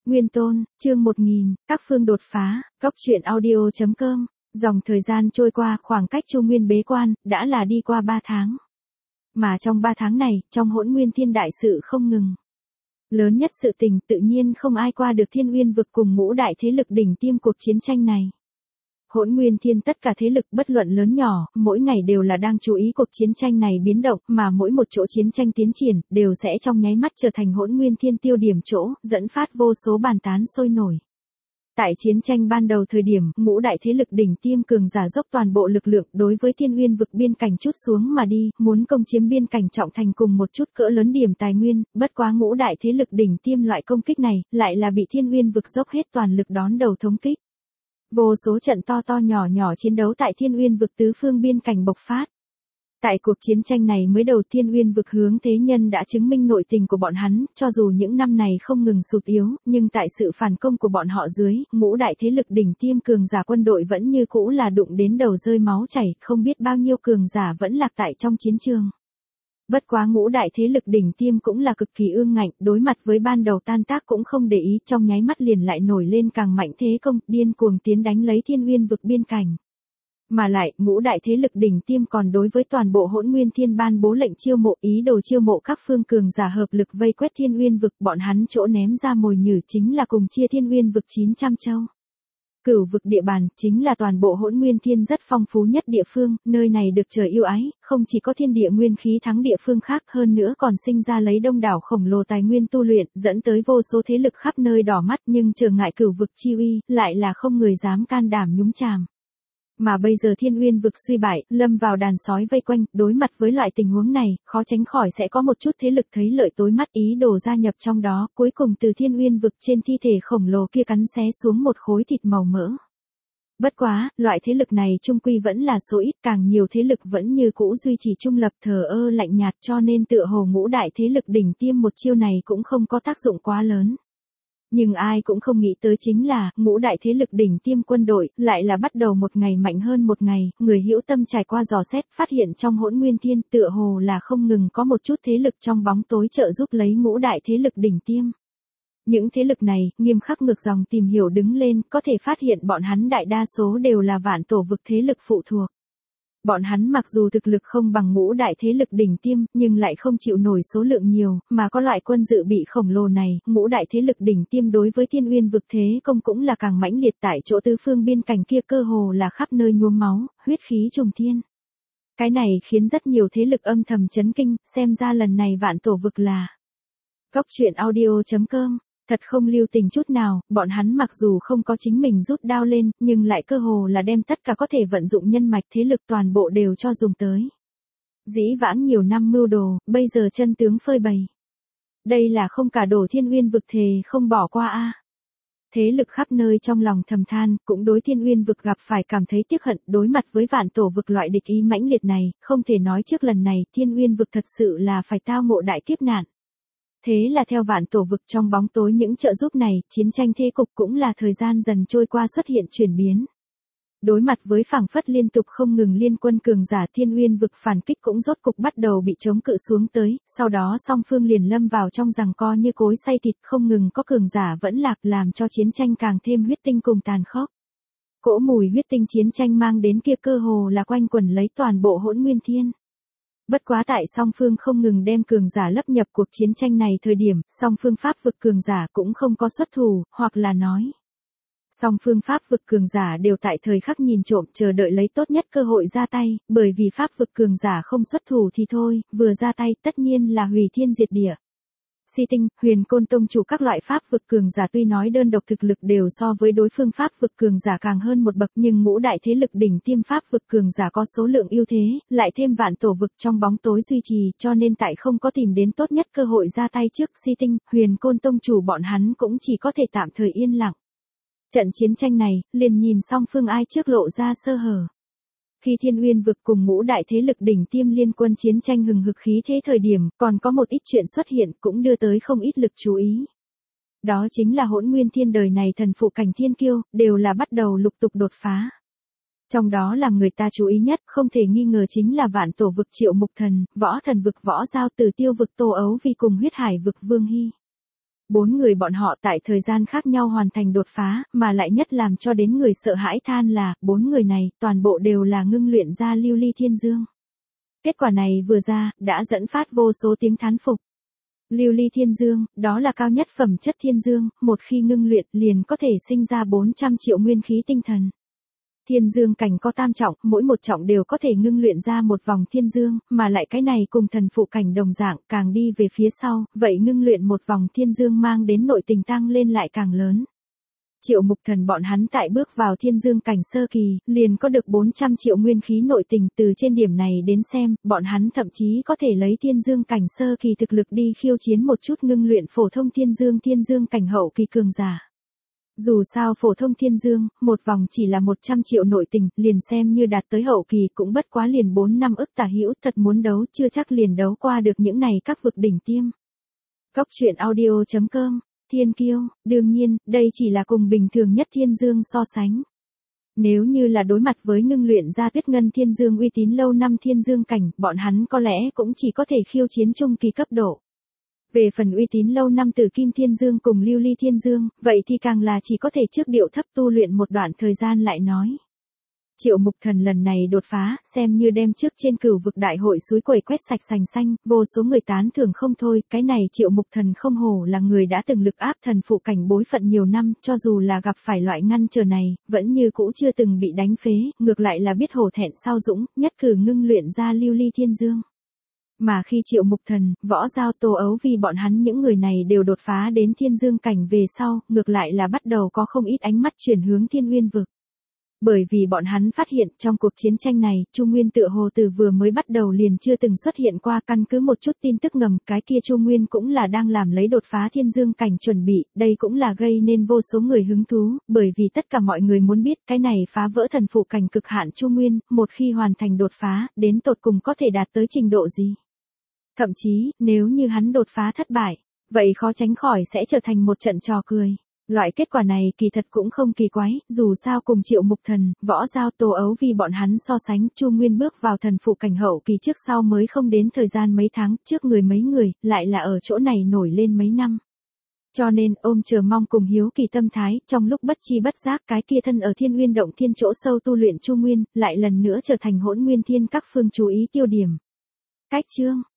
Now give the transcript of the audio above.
Nguyên Tôn, chương 1000, các phương đột phá, góc truyện audio.com. Dòng thời gian trôi qua, khoảng cách Chu Nguyên bế quan, đã là đi qua 3 tháng. Mà trong 3 tháng này, trong Hỗn Nguyên Thiên đại sự không ngừng. Lớn nhất sự tình tự nhiên không ai qua được Thiên Uyên vực cùng ngũ đại thế lực đỉnh tiêm cuộc chiến tranh này. Hỗn Nguyên Thiên tất cả thế lực bất luận lớn nhỏ, mỗi ngày đều là đang chú ý cuộc chiến tranh này biến động, mà mỗi một chỗ chiến tranh tiến triển, đều sẽ trong nháy mắt trở thành Hỗn Nguyên Thiên tiêu điểm chỗ, dẫn phát vô số bàn tán sôi nổi. Tại chiến tranh ban đầu thời điểm, ngũ đại thế lực đỉnh tiêm cường giả dốc toàn bộ lực lượng đối với Thiên Uyên vực biên cảnh trút xuống mà đi, muốn công chiếm biên cảnh trọng thành cùng một chút cỡ lớn điểm tài nguyên, bất quá ngũ đại thế lực đỉnh tiêm loại công kích này, lại là bị Thiên Uyên vực dốc hết toàn lực đón đầu thống kích. Vô số trận to to nhỏ nhỏ chiến đấu tại Thiên Uyên vực tứ phương biên cảnh bộc phát. Tại cuộc chiến tranh này mới đầu Thiên Uyên vực hướng thế nhân đã chứng minh nội tình của bọn hắn, cho dù những năm này không ngừng sụt yếu, nhưng tại sự phản công của bọn họ dưới, ngũ đại thế lực đỉnh tiêm cường giả quân đội vẫn như cũ là đụng đến đầu rơi máu chảy, không biết bao nhiêu cường giả vẫn lạc tại trong chiến trường. Bất quá ngũ đại thế lực đỉnh tiêm cũng là cực kỳ ương ngạnh, đối mặt với ban đầu tan tác cũng không để ý, trong nháy mắt liền lại nổi lên càng mạnh thế công, điên cuồng tiến đánh lấy Thiên Uyên vực biên cảnh. Mà lại, ngũ đại thế lực đỉnh tiêm còn đối với toàn bộ Hỗn Nguyên Thiên ban bố lệnh chiêu mộ, ý đồ chiêu mộ các phương cường giả hợp lực vây quét Thiên Uyên vực, bọn hắn chỗ ném ra mồi nhử chính là cùng chia Thiên Uyên vực 900 châu. Cửu vực địa bàn, chính là toàn bộ Hỗn Nguyên Thiên rất phong phú nhất địa phương, nơi này được trời yêu ái, không chỉ có thiên địa nguyên khí thắng địa phương khác, hơn nữa còn sinh ra lấy đông đảo khổng lồ tài nguyên tu luyện, dẫn tới vô số thế lực khắp nơi đỏ mắt, nhưng trở ngại cửu vực chi uy, lại là không người dám can đảm nhúng chàm. Mà bây giờ Thiên Uyên vực suy bại, lâm vào đàn sói vây quanh, đối mặt với loại tình huống này, khó tránh khỏi sẽ có một chút thế lực thấy lợi tối mắt ý đồ gia nhập trong đó, cuối cùng từ Thiên Uyên vực trên thi thể khổng lồ kia cắn xé xuống một khối thịt màu mỡ. Bất quá, loại thế lực này trung quy vẫn là số ít, càng nhiều thế lực vẫn như cũ duy trì trung lập thờ ơ lạnh nhạt, cho nên tựa hồ ngũ đại thế lực đỉnh tiêm một chiêu này cũng không có tác dụng quá lớn. Nhưng ai cũng không nghĩ tới chính là, ngũ đại thế lực đỉnh tiêm quân đội, lại là bắt đầu một ngày mạnh hơn một ngày, người hữu tâm trải qua dò xét, phát hiện trong Hỗn Nguyên Thiên tựa hồ là không ngừng có một chút thế lực trong bóng tối trợ giúp lấy ngũ đại thế lực đỉnh tiêm. Những thế lực này, nghiêm khắc ngược dòng tìm hiểu đứng lên, có thể phát hiện bọn hắn đại đa số đều là vạn tổ vực thế lực phụ thuộc. Bọn hắn mặc dù thực lực không bằng ngũ đại thế lực đỉnh tiêm, nhưng lại không chịu nổi số lượng nhiều, mà có loại quân dự bị khổng lồ này, ngũ đại thế lực đỉnh tiêm đối với Thiên Uyên vực thế công cũng là càng mãnh liệt, tại chỗ tứ phương biên cảnh kia cơ hồ là khắp nơi nhuốm máu, huyết khí trùng thiên. Cái này khiến rất nhiều thế lực âm thầm chấn kinh, xem ra lần này vạn tổ vực là góc truyện audio.com. Thật không lưu tình chút nào, bọn hắn mặc dù không có chính mình rút đao lên, nhưng lại cơ hồ là đem tất cả có thể vận dụng nhân mạch thế lực toàn bộ đều cho dùng tới. Dĩ vãng nhiều năm mưu đồ, bây giờ chân tướng phơi bày. Đây là không cả đổ Thiên Uyên vực thề không bỏ qua a. Thế lực khắp nơi trong lòng thầm than, cũng đối Thiên Uyên vực gặp phải cảm thấy tiếc hận, đối mặt với vạn tổ vực loại địch ý mãnh liệt này, không thể nói trước lần này Thiên Uyên vực thật sự là phải tao ngộ đại kiếp nạn. Thế là theo vạn tổ vực trong bóng tối những trợ giúp này, chiến tranh thế cục cũng là thời gian dần trôi qua xuất hiện chuyển biến. Đối mặt với phảng phất liên tục không ngừng liên quân cường giả Thiên Uyên vực phản kích cũng rốt cục bắt đầu bị chống cự xuống tới, sau đó song phương liền lâm vào trong giằng co như cối xay thịt, không ngừng có cường giả vẫn lạc, làm cho chiến tranh càng thêm huyết tinh cùng tàn khốc. Cỗ mùi huyết tinh chiến tranh mang đến kia cơ hồ là quanh quẩn lấy toàn bộ Hỗn Nguyên Thiên. Bất quá tại song phương không ngừng đem cường giả lấp nhập cuộc chiến tranh này thời điểm, song phương pháp vực cường giả cũng không có xuất thủ, hoặc là nói. Song phương pháp vực cường giả đều tại thời khắc nhìn trộm chờ đợi lấy tốt nhất cơ hội ra tay, bởi vì pháp vực cường giả không xuất thủ thì thôi, vừa ra tay tất nhiên là hủy thiên diệt địa. Si Tinh, Huyền Côn tông chủ các loại pháp vực cường giả tuy nói đơn độc thực lực đều so với đối phương pháp vực cường giả càng hơn một bậc, nhưng ngũ đại thế lực đỉnh tiêm pháp vực cường giả có số lượng ưu thế, lại thêm vạn tổ vực trong bóng tối duy trì, cho nên tại không có tìm đến tốt nhất cơ hội ra tay trước Si Tinh, Huyền Côn tông chủ bọn hắn cũng chỉ có thể tạm thời yên lặng. Trận chiến tranh này, liền nhìn song phương ai trước lộ ra sơ hở. Khi Thiên Uyên vực cùng ngũ đại thế lực đỉnh tiêm liên quân chiến tranh hừng hực khí thế thời điểm, còn có một ít chuyện xuất hiện cũng đưa tới không ít lực chú ý. Đó chính là Hỗn Nguyên Thiên đời này thần phụ cảnh thiên kiêu, đều là bắt đầu lục tục đột phá. Trong đó làm người ta chú ý nhất, không thể nghi ngờ chính là vạn tổ vực Triệu Mục Thần, võ thần vực Võ Giao, Tử Tiêu vực Tô Ấu Vi cùng huyết hải vực Vương Hy. 4 người bọn họ tại thời gian khác nhau hoàn thành đột phá, mà lại nhất làm cho đến người sợ hãi than là, 4 người này, toàn bộ đều là ngưng luyện ra lưu ly thiên dương. Kết quả này vừa ra, đã dẫn phát vô số tiếng thán phục. Lưu ly thiên dương, đó là cao nhất phẩm chất thiên dương, một khi ngưng luyện liền có thể sinh ra 400 triệu nguyên khí tinh thần. Thiên dương cảnh có tam trọng, mỗi một trọng đều có thể ngưng luyện ra một vòng thiên dương, mà lại cái này cùng thần phụ cảnh đồng dạng, càng đi về phía sau, vậy ngưng luyện một vòng thiên dương mang đến nội tình tăng lên lại càng lớn. Triệu Mục Thần bọn hắn tại bước vào thiên dương cảnh sơ kỳ, liền có được 400 triệu nguyên khí nội tình, từ trên điểm này đến xem, bọn hắn thậm chí có thể lấy thiên dương cảnh sơ kỳ thực lực đi khiêu chiến một chút ngưng luyện phổ thông thiên dương cảnh hậu kỳ cường giả. Dù sao phổ thông thiên dương, một vòng chỉ là 100 triệu nội tình, liền xem như đạt tới hậu kỳ cũng bất quá liền 4 năm ức tả hữu, thật muốn đấu chưa chắc liền đấu qua được những này các vực đỉnh tiêm. Cốc truyện audio.com, Thiên Kiêu, đương nhiên, đây chỉ là cùng bình thường nhất thiên dương so sánh. Nếu như là đối mặt với ngưng luyện ra Tuyết Ngân thiên dương uy tín lâu năm thiên dương cảnh, bọn hắn có lẽ cũng chỉ có thể khiêu chiến trung kỳ cấp độ. Về phần uy tín lâu năm Tử Kim Thiên Dương cùng Lưu Ly Thiên Dương, vậy thì càng là chỉ có thể trước điệu thấp tu luyện một đoạn thời gian lại nói. Triệu Mục Thần lần này đột phá, xem như đem trước trên cửu vực đại hội suối quẩy quét sạch sành xanh, vô số người tán thưởng không thôi, cái này Triệu Mục Thần không hổ là người đã từng lực áp thần phụ cảnh bối phận nhiều năm, cho dù là gặp phải loại ngăn trở này, vẫn như cũ chưa từng bị đánh phế, ngược lại là biết hổ thẹn sau dũng, nhất cử ngưng luyện ra Lưu Ly Thiên Dương. Mà khi Triệu Mục Thần, Võ Giao Tô Ấu vì bọn hắn những người này đều đột phá đến thiên dương cảnh về sau, ngược lại là bắt đầu có không ít ánh mắt chuyển hướng Thiên Uyên vực. Bởi vì bọn hắn phát hiện trong cuộc chiến tranh này, Trung Nguyên tựa hồ từ vừa mới bắt đầu liền chưa từng xuất hiện qua, căn cứ một chút tin tức ngầm, cái kia Trung Nguyên cũng là đang làm lấy đột phá thiên dương cảnh chuẩn bị, đây cũng là gây nên vô số người hứng thú, bởi vì tất cả mọi người muốn biết cái này phá vỡ thần phụ cảnh cực hạn Trung Nguyên, một khi hoàn thành đột phá, đến tột cùng có thể đạt tới trình độ gì. Thậm chí, nếu như hắn đột phá thất bại, vậy khó tránh khỏi sẽ trở thành một trận trò cười. Loại kết quả này kỳ thật cũng không kỳ quái, dù sao cùng Triệu Mục Thần, Võ Giao Tô Ấu vì bọn hắn so sánh, Chu Nguyên bước vào thần phụ cảnh hậu kỳ trước sau mới không đến thời gian mấy tháng, trước người mấy người, lại là ở chỗ này nổi lên mấy năm. Cho nên, ôm chờ mong cùng hiếu kỳ tâm thái, trong lúc bất chi bất giác cái kia thân ở Thiên Uyên động thiên chỗ sâu tu luyện Chu Nguyên, lại lần nữa trở thành Hỗn Nguyên Thiên các phương chú ý tiêu điểm. Cách chương